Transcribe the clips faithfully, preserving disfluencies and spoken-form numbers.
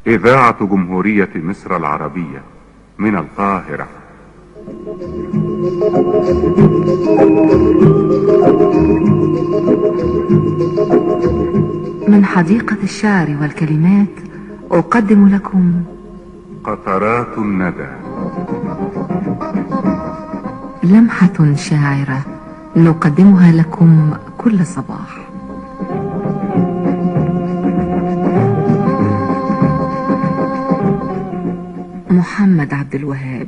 إذاعة جمهورية مصر العربية من القاهرة. من حديقة الشعر والكلمات أقدم لكم قطرات الندى، لمحة شاعرة نقدمها لكم كل صباح. محمد عبد الوهاب.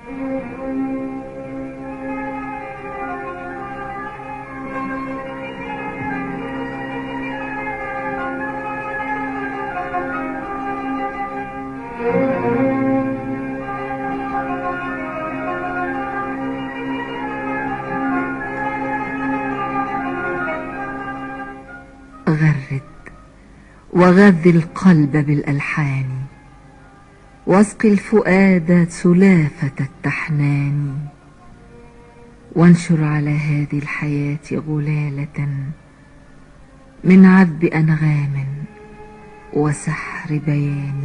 غرد وغذ القلب بالألحان، واسق الفؤاد سلافة التحنان، وانشر على هذه الحياة غلالة من عذب أنغام وسحر بيان،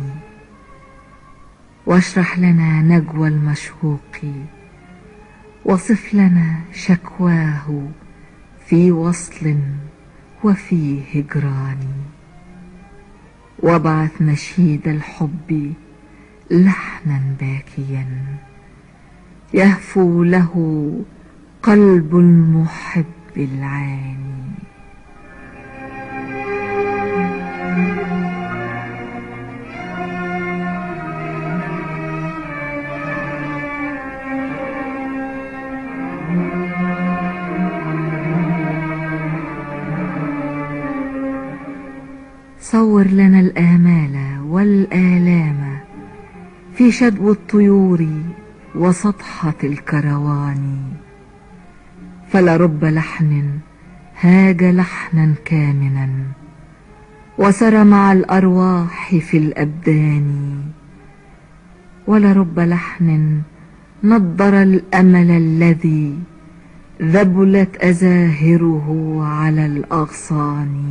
واشرح لنا نجوى المشوق، وصف لنا شكواه في وصل وفي هجران، وابعث نشيد الحب لحنا باكيا يهفو له قلب المحب العاني. صور لنا الآمال والآلام في شدو الطيور وسطحة الكروان، فلرب لحن هاج لحنا كامنا وسرى مع الأرواح في الأبدان، ولرب لحن نضر الأمل الذي ذبلت أزاهره على الأغصان،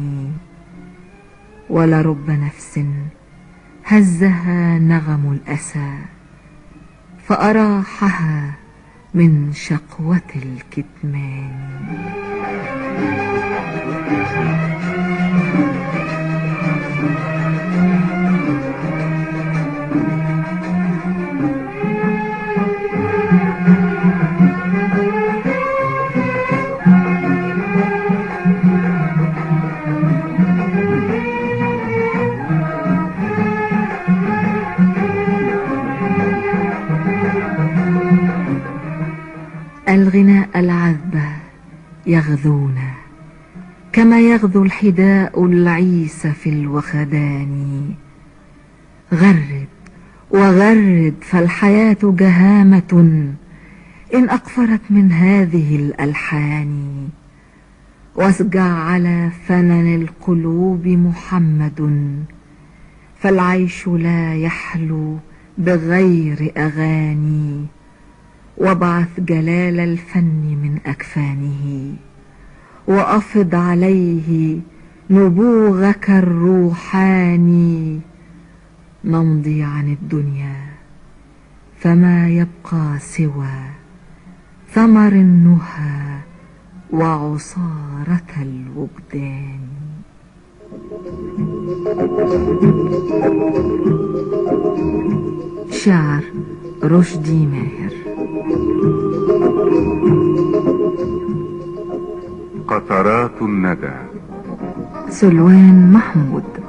ولرب نفس هزها نغم الأسى فأراحها من شقوة الكتمان. الغناء العذب يغذونا كما يغذو الحداء العيس في الوخدان، غرد وغرد فالحياة جهامة إن أقفرت من هذه الألحان، واسجع على فنن القلوب محمد، فالعيش لا يحلو بغير أغاني، وابعث جلال الفن من أكفانه، وأفض عليه نبوغك الروحاني، نمضي عن الدنيا فما يبقى سوى ثمر النهى وعصارة الوجدان. شعر رشدي ماهر. قطرات الندى، سلوان محمود.